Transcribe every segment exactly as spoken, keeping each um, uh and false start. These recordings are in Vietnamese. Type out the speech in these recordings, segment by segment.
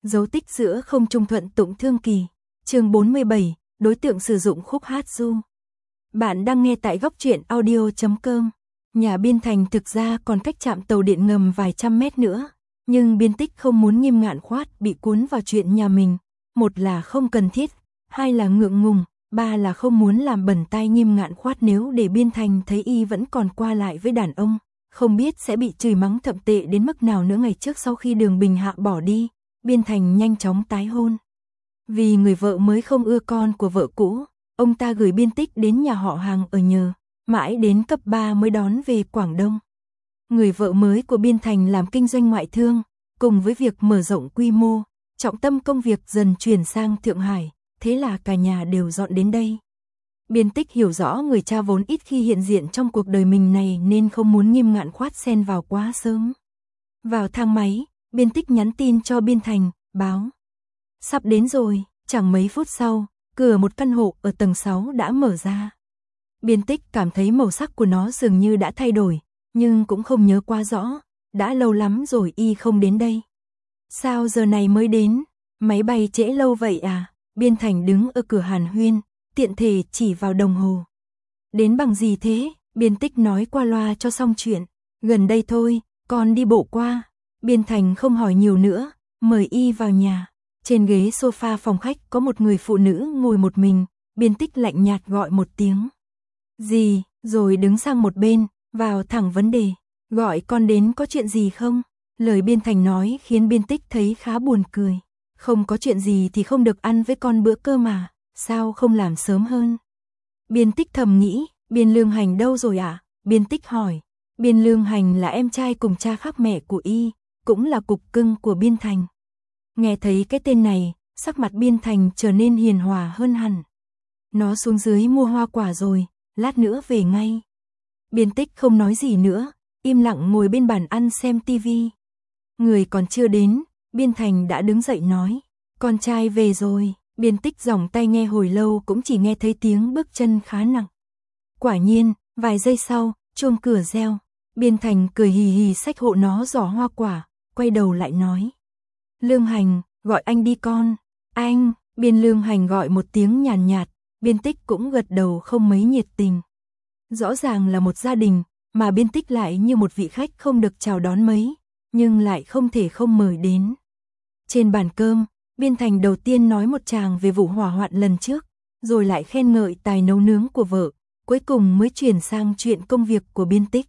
Dấu tích giữa không trung thuận tụng thương kỳ. Chương bốn mươi bảy, đối tượng sử dụng khúc hát du. Bạn đang nghe tại góc truyện audio chấm com. Nhà Biên Thành thực ra còn cách trạm tàu điện ngầm vài trăm mét nữa, nhưng Biên Tích không muốn Nghiêm Ngạn Khoát bị cuốn vào chuyện nhà mình. Một là không cần thiết, hai là ngượng ngùng, ba là không muốn làm bẩn tai Nghiêm Ngạn Khoát, nếu để Biên Thành thấy y vẫn còn qua lại với đàn ông, không biết sẽ bị chửi mắng thậm tệ đến mức nào nữa. Ngày trước sau khi Đường Bình Hạ bỏ đi, Biên Thành nhanh chóng tái hôn. Vì người vợ mới không ưa con của vợ cũ, ông ta gửi Biên Tích đến nhà họ hàng ở nhờ, mãi đến cấp ba mới đón về Quảng Đông. Người vợ mới của Biên Thành làm kinh doanh ngoại thương, cùng với việc mở rộng quy mô, trọng tâm công việc dần chuyển sang Thượng Hải, thế là cả nhà đều dọn đến đây. Biên Tích hiểu rõ người cha vốn ít khi hiện diện trong cuộc đời mình này nên không muốn Nghiêm Ngạn Khoát xen vào quá sớm. Vào thang máy, Biên Tích nhắn tin cho Biên Thành, báo sắp đến rồi. Chẳng mấy phút sau, cửa một căn hộ ở tầng sáu đã mở ra. Biên Tích cảm thấy màu sắc của nó dường như đã thay đổi, nhưng cũng không nhớ quá rõ, đã lâu lắm rồi y không đến đây. Sao giờ này mới đến? Máy bay trễ lâu vậy à? Biên Thành đứng ở cửa hàn huyên, tiện thể chỉ vào đồng hồ. Đến bằng gì thế? Biên Tích nói qua loa cho xong chuyện. Gần đây thôi, con đi bộ qua. Biên Thành không hỏi nhiều nữa, mời y vào nhà. Trên ghế sofa phòng khách có một người phụ nữ ngồi một mình. Biên Tích lạnh nhạt gọi một tiếng gì, rồi đứng sang một bên, vào thẳng vấn đề. Gọi con đến có chuyện gì không? Lời Biên Thành nói khiến Biên Tích thấy khá buồn cười. Không có chuyện gì thì không được ăn với con bữa cơ mà, sao không làm sớm hơn? Biên Tích thầm nghĩ, Biên Lương Hành đâu rồi ạ? À? Biên Tích hỏi. Biên Lương Hành là em trai cùng cha khác mẹ của y, cũng là cục cưng của Biên Thành. Nghe thấy cái tên này, sắc mặt Biên Thành trở nên hiền hòa hơn hẳn. Nó xuống dưới mua hoa quả rồi, lát nữa về ngay. Biên Tích không nói gì nữa, im lặng ngồi bên bàn ăn xem tivi. Người còn chưa đến, Biên Thành đã đứng dậy nói, con trai về rồi. Biên Tích giỏng tay nghe hồi lâu cũng chỉ nghe thấy tiếng bước chân khá nặng. Quả nhiên, vài giây sau, chuông cửa reo. Biên Thành cười hì hì xách hộ nó giỏ hoa quả, quay đầu lại nói, Lương Hành, gọi anh đi con. Anh. Biên Lương Hành gọi một tiếng nhàn nhạt, Biên Tích cũng gật đầu không mấy nhiệt tình. Rõ ràng là một gia đình, mà Biên Tích lại như một vị khách không được chào đón mấy, nhưng lại không thể không mời đến. Trên bàn cơm, Biên Thành đầu tiên nói một tràng về vụ hỏa hoạn lần trước, rồi lại khen ngợi tài nấu nướng của vợ, cuối cùng mới chuyển sang chuyện công việc của Biên Tích.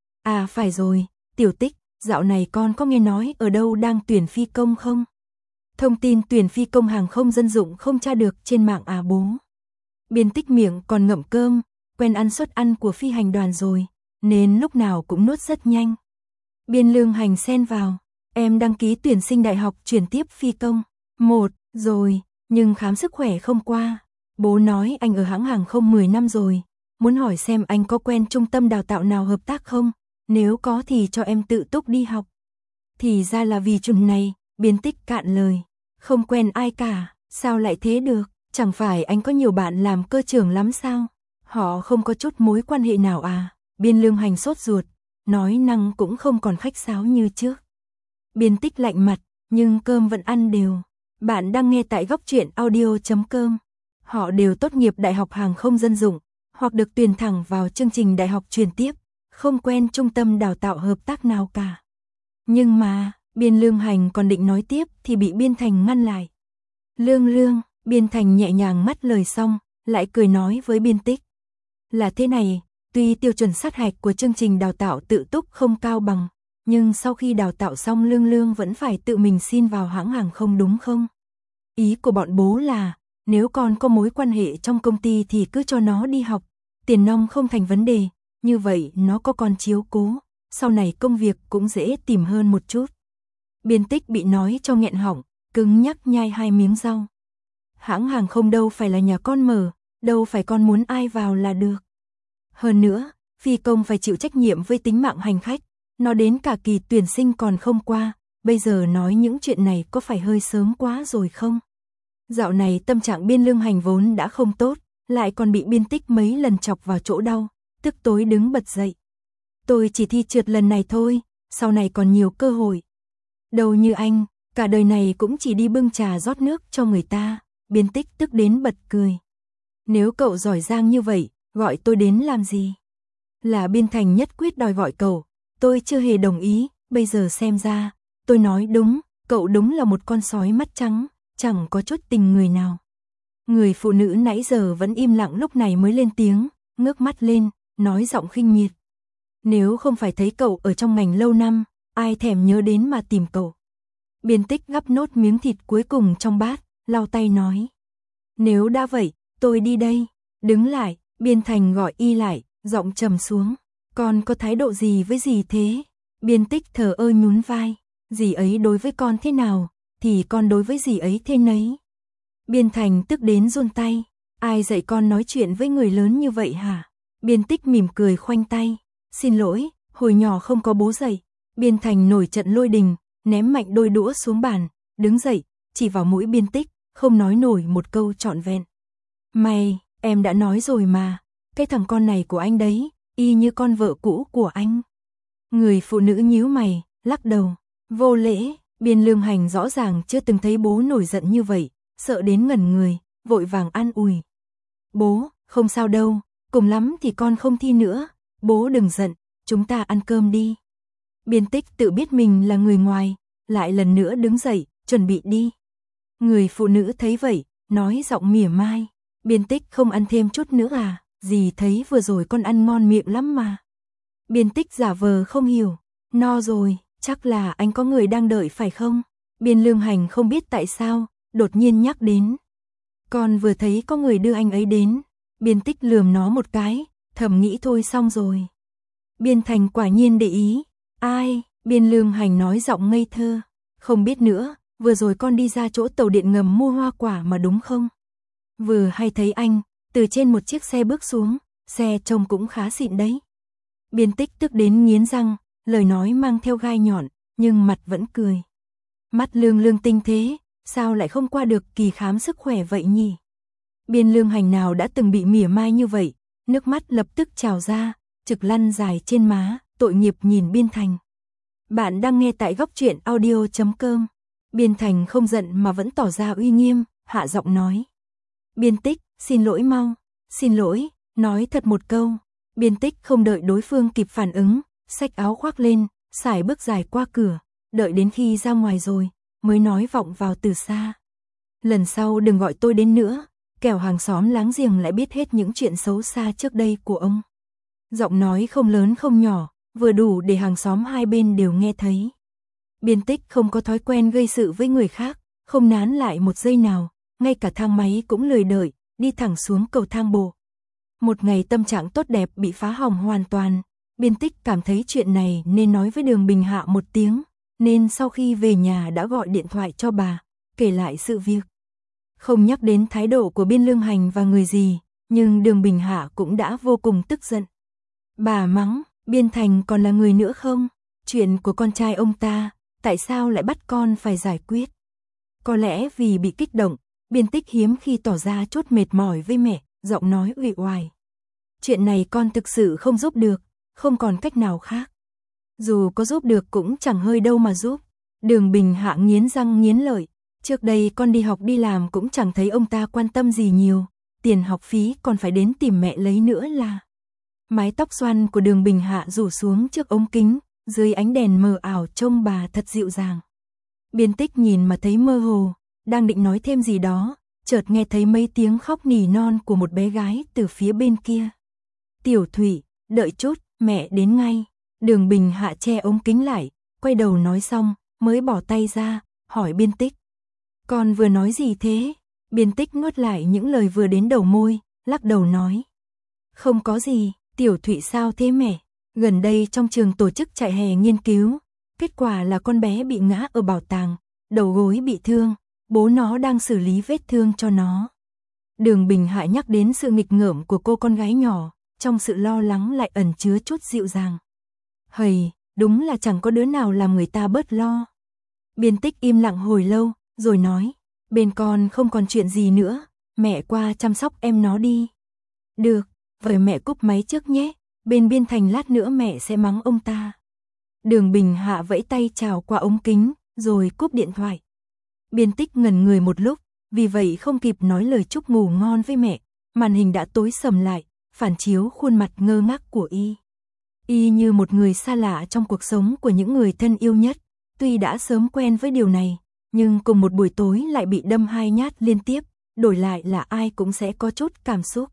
À phải rồi, Tiểu Tích, dạo này con có nghe nói ở đâu đang tuyển phi công không? Thông tin tuyển phi công hàng không dân dụng không tra được trên mạng à bố? Biên Tích miệng còn ngậm cơm, quen ăn suất ăn của phi hành đoàn rồi, nên lúc nào cũng nuốt rất nhanh. Biên Lương Hành xen vào, em đăng ký tuyển sinh đại học chuyển tiếp phi công. Một, rồi, nhưng khám sức khỏe không qua. Bố nói anh ở hãng hàng không mười năm rồi, muốn hỏi xem anh có quen trung tâm đào tạo nào hợp tác không, nếu có thì cho em tự túc đi học. Thì ra là vì chuyện này, Biên Tích cạn lời, không quen ai cả, sao lại thế được, chẳng phải anh có nhiều bạn làm cơ trưởng lắm sao, họ không có chút mối quan hệ nào à? Biên Lương Hành sốt ruột, nói năng cũng không còn khách sáo như trước. Biên Tích lạnh mặt, nhưng cơm vẫn ăn đều. Bạn đang nghe tại góc truyện audio chấm com. Họ đều tốt nghiệp đại học hàng không dân dụng, hoặc được tuyển thẳng vào chương trình đại học truyền tiếp, không quen trung tâm đào tạo hợp tác nào cả. Nhưng mà, Biên Lương Hành còn định nói tiếp thì bị Biên Thành ngăn lại. Lương Lương, Biên Thành nhẹ nhàng mắt lời xong, lại cười nói với Biên Tích. Là thế này, tuy tiêu chuẩn sát hạch của chương trình đào tạo tự túc không cao bằng, nhưng sau khi đào tạo xong Lương Lương vẫn phải tự mình xin vào hãng hàng không đúng không? Ý của bọn bố là, nếu con có mối quan hệ trong công ty thì cứ cho nó đi học, tiền nong không thành vấn đề, như vậy nó có con chiếu cố, sau này công việc cũng dễ tìm hơn một chút. Biên Tích bị nói cho nghẹn họng, cứng nhắc nhai hai miếng rau. Hãng hàng không đâu phải là nhà con mở, đâu phải con muốn ai vào là được. Hơn nữa, phi công phải chịu trách nhiệm với tính mạng hành khách, nó đến cả kỳ tuyển sinh còn không qua, bây giờ nói những chuyện này có phải hơi sớm quá rồi không? Dạo này tâm trạng Biên Lương Hành vốn đã không tốt, lại còn bị Biên Tích mấy lần chọc vào chỗ đau, tức tối đứng bật dậy. Tôi chỉ thi trượt lần này thôi, sau này còn nhiều cơ hội. Đâu như anh, cả đời này cũng chỉ đi bưng trà rót nước cho người ta. Biên Tích tức đến bật cười. Nếu cậu giỏi giang như vậy, gọi tôi đến làm gì? Là Biên Thành nhất quyết đòi gọi cậu, tôi chưa hề đồng ý, bây giờ xem ra, tôi nói đúng, cậu đúng là một con sói mắt trắng, chẳng có chút tình người nào. Người phụ nữ nãy giờ vẫn im lặng lúc này mới lên tiếng, ngước mắt lên, nói giọng khinh miệt. Nếu không phải thấy cậu ở trong ngành lâu năm, ai thèm nhớ đến mà tìm cậu. Biên Tích gắp nốt miếng thịt cuối cùng trong bát, lau tay nói. Nếu đã vậy, tôi đi đây. Đứng lại, Biên Thành gọi y lại, giọng trầm xuống. Con có thái độ gì với dì thế? Biên Tích thờ ơ nhún vai. Dì ấy đối với con thế nào, thì con đối với dì ấy thế nấy. Biên Thành tức đến run tay. Ai dạy con nói chuyện với người lớn như vậy hả? Biên Tích mỉm cười khoanh tay. Xin lỗi, hồi nhỏ không có bố dạy. Biên Thành nổi trận lôi đình, ném mạnh đôi đũa xuống bàn, đứng dậy, chỉ vào mũi Biên Tích, không nói nổi một câu trọn vẹn. Mày, em đã nói rồi mà, cái thằng con này của anh đấy, y như con vợ cũ của anh. Người phụ nữ nhíu mày, lắc đầu, vô lễ. Biên Lương Hành rõ ràng chưa từng thấy bố nổi giận như vậy, sợ đến ngẩn người, vội vàng an ủi. Bố, không sao đâu, cùng lắm thì con không thi nữa, bố đừng giận, chúng ta ăn cơm đi. Biên Tích tự biết mình là người ngoài, lại lần nữa đứng dậy, chuẩn bị đi. Người phụ nữ thấy vậy, nói giọng mỉa mai. Biên Tích không ăn thêm chút nữa à, dì thấy vừa rồi con ăn ngon miệng lắm mà. Biên Tích giả vờ không hiểu, no rồi, chắc là anh có người đang đợi phải không? Biên Lương Hành không biết tại sao, đột nhiên nhắc đến. Con vừa thấy có người đưa anh ấy đến. Biên Tích lườm nó một cái, thầm nghĩ thôi xong rồi. Biên Thành quả nhiên để ý. Ai? Biên Lương Hành nói giọng ngây thơ. Không biết nữa, vừa rồi con đi ra chỗ tàu điện ngầm mua hoa quả mà đúng không? Vừa hay thấy anh, từ trên một chiếc xe bước xuống, xe trông cũng khá xịn đấy. Biên Tích tức đến nghiến răng, lời nói mang theo gai nhọn, nhưng mặt vẫn cười. Mắt Lương Lương tinh thế, sao lại không qua được kỳ khám sức khỏe vậy nhỉ? Biên Lương Hành nào đã từng bị mỉa mai như vậy, nước mắt lập tức trào ra, trực lăn dài trên má, tội nghiệp nhìn Biên Thành. Bạn đang nghe tại góc truyện audio chấm com. Biên Thành không giận mà vẫn tỏ ra uy nghiêm, hạ giọng nói. Biên Tích, xin lỗi mau, xin lỗi, nói thật một câu. Biên Tích không đợi đối phương kịp phản ứng, xách áo khoác lên, sải bước dài qua cửa, đợi đến khi ra ngoài rồi, mới nói vọng vào từ xa. Lần sau đừng gọi tôi đến nữa, kẻo hàng xóm láng giềng lại biết hết những chuyện xấu xa trước đây của ông. Giọng nói không lớn không nhỏ, vừa đủ để hàng xóm hai bên đều nghe thấy. Biên Tích không có thói quen gây sự với người khác, không nán lại một giây nào, ngay cả thang máy cũng lười đợi, đi thẳng xuống cầu thang bộ. Một ngày tâm trạng tốt đẹp bị phá hỏng hoàn toàn, Biên Tích cảm thấy chuyện này nên nói với Đường Bình Hạ một tiếng, nên sau khi về nhà đã gọi điện thoại cho bà, kể lại sự việc. Không nhắc đến thái độ của Biên Lương Hành và người gì, nhưng Đường Bình Hạ cũng đã vô cùng tức giận. Bà mắng, Biên Thành còn là người nữa không? Chuyện của con trai ông ta, tại sao lại bắt con phải giải quyết? Có lẽ vì bị kích động, Biên Tích hiếm khi tỏ ra chút mệt mỏi với mẹ, giọng nói uể oải. Chuyện này con thực sự không giúp được, không còn cách nào khác. Dù có giúp được cũng chẳng hơi đâu mà giúp. Đường Bình Hạ nghiến răng nghiến lợi. Trước đây con đi học đi làm cũng chẳng thấy ông ta quan tâm gì nhiều. Tiền học phí còn phải đến tìm mẹ lấy nữa là. Mái tóc xoăn của Đường Bình Hạ rủ xuống trước ống kính, dưới ánh đèn mờ ảo trông bà thật dịu dàng. Biên Tích nhìn mà thấy mơ hồ, đang định nói thêm gì đó, chợt nghe thấy mấy tiếng khóc nỉ non của một bé gái từ phía bên kia. Tiểu Thủy, đợi chút, mẹ đến ngay. Đường Bình Hạ che ống kính lại, quay đầu nói xong, mới bỏ tay ra, hỏi Biên Tích. Con vừa nói gì thế? Biên Tích nuốt lại những lời vừa đến đầu môi, lắc đầu nói. Không có gì, Tiểu Thủy sao thế mẹ? Gần đây trong trường tổ chức trại hè nghiên cứu, kết quả là con bé bị ngã ở bảo tàng, đầu gối bị thương, bố nó đang xử lý vết thương cho nó. Đường Bình Hạ nhắc đến sự nghịch ngợm của cô con gái nhỏ, trong sự lo lắng lại ẩn chứa chút dịu dàng. Hầy, đúng là chẳng có đứa nào làm người ta bớt lo. Biên Tích im lặng hồi lâu, rồi nói, bên con không còn chuyện gì nữa, mẹ qua chăm sóc em nó đi. Được, vậy mẹ cúp máy trước nhé, bên Biên Thành lát nữa mẹ sẽ mắng ông ta. Đường Bình Hạ vẫy tay chào qua ống kính, rồi cúp điện thoại. Biên Tích ngẩn người một lúc, vì vậy không kịp nói lời chúc ngủ ngon với mẹ, màn hình đã tối sầm lại, phản chiếu khuôn mặt ngơ ngác của y. Y như một người xa lạ trong cuộc sống của những người thân yêu nhất, tuy đã sớm quen với điều này, nhưng cùng một buổi tối lại bị đâm hai nhát liên tiếp, đổi lại là ai cũng sẽ có chút cảm xúc.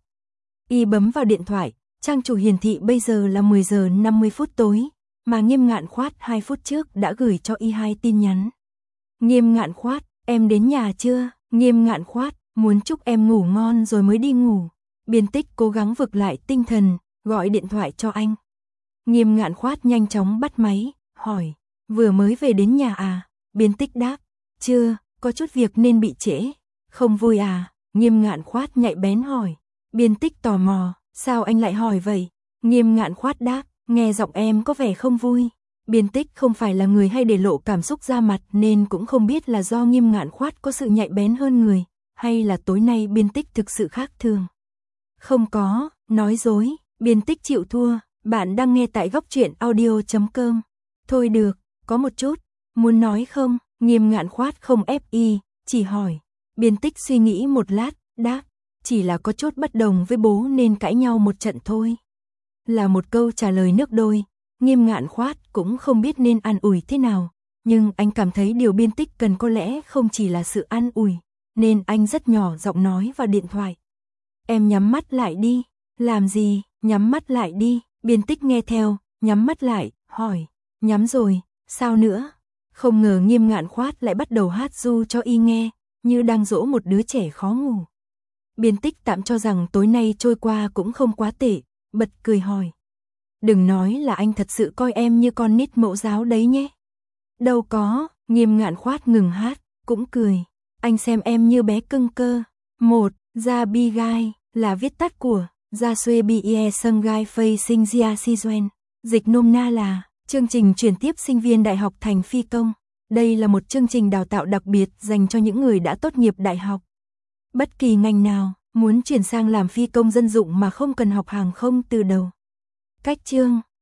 Y bấm vào điện thoại, trang chủ hiển thị bây giờ là mười giờ năm mươi phút tối, mà Nghiêm Ngạn Khoát hai phút trước đã gửi cho y hai tin nhắn. Nghiêm Ngạn Khoát, em đến nhà chưa? Nghiêm Ngạn Khoát, muốn chúc em ngủ ngon rồi mới đi ngủ. Biên Tích cố gắng vực lại tinh thần, gọi điện thoại cho anh. Nghiêm Ngạn Khoát nhanh chóng bắt máy, hỏi, vừa mới về đến nhà à? Biên Tích đáp, chưa, có chút việc nên bị trễ. Không vui à? Nghiêm Ngạn Khoát nhạy bén hỏi. Biên Tích tò mò, sao anh lại hỏi vậy? Nghiêm Ngạn Khoát đáp, nghe giọng em có vẻ không vui. Biên Tích không phải là người hay để lộ cảm xúc ra mặt nên cũng không biết là do Nghiêm Ngạn Khoát có sự nhạy bén hơn người, hay là tối nay Biên Tích thực sự khác thường. Không có, nói dối, Biên Tích chịu thua, bạn đang nghe tại góc truyện audio chấm com. Thôi được, có một chút, muốn nói không? Nghiêm Ngạn Khoát không ép y, chỉ hỏi. Biên Tích suy nghĩ một lát, đáp, chỉ là có chút bất đồng với bố nên cãi nhau một trận thôi. Là một câu trả lời nước đôi, Nghiêm Ngạn Khoát cũng không biết nên an ủi thế nào, nhưng anh cảm thấy điều Biên Tích cần có lẽ không chỉ là sự an ủi, nên anh rất nhỏ giọng nói vào điện thoại. Em nhắm mắt lại đi. Làm gì? Nhắm mắt lại đi. Biên Tích nghe theo, nhắm mắt lại, hỏi, nhắm rồi, sao nữa? Không ngờ Nghiêm Ngạn Khoát lại bắt đầu hát ru cho y nghe, như đang dỗ một đứa trẻ khó ngủ. Biên Tích tạm cho rằng tối nay trôi qua cũng không quá tệ, bật cười hỏi. Đừng nói là anh thật sự coi em như con nít mẫu giáo đấy nhé. Đâu có, Nghiêm Ngạn Khoát ngừng hát, cũng cười. Anh xem em như bé cưng cơ. Một, Gia Bi Gai, là viết tắt của Gia Xuê Bi Ie Sâng Gai Phây Sinh Gia Si Doen. Dịch nôm na là chương trình chuyển tiếp sinh viên đại học thành phi công. Đây là một chương trình đào tạo đặc biệt dành cho những người đã tốt nghiệp đại học. Bất kỳ ngành nào, muốn chuyển sang làm phi công dân dụng mà không cần học hàng không từ đầu. Cách chương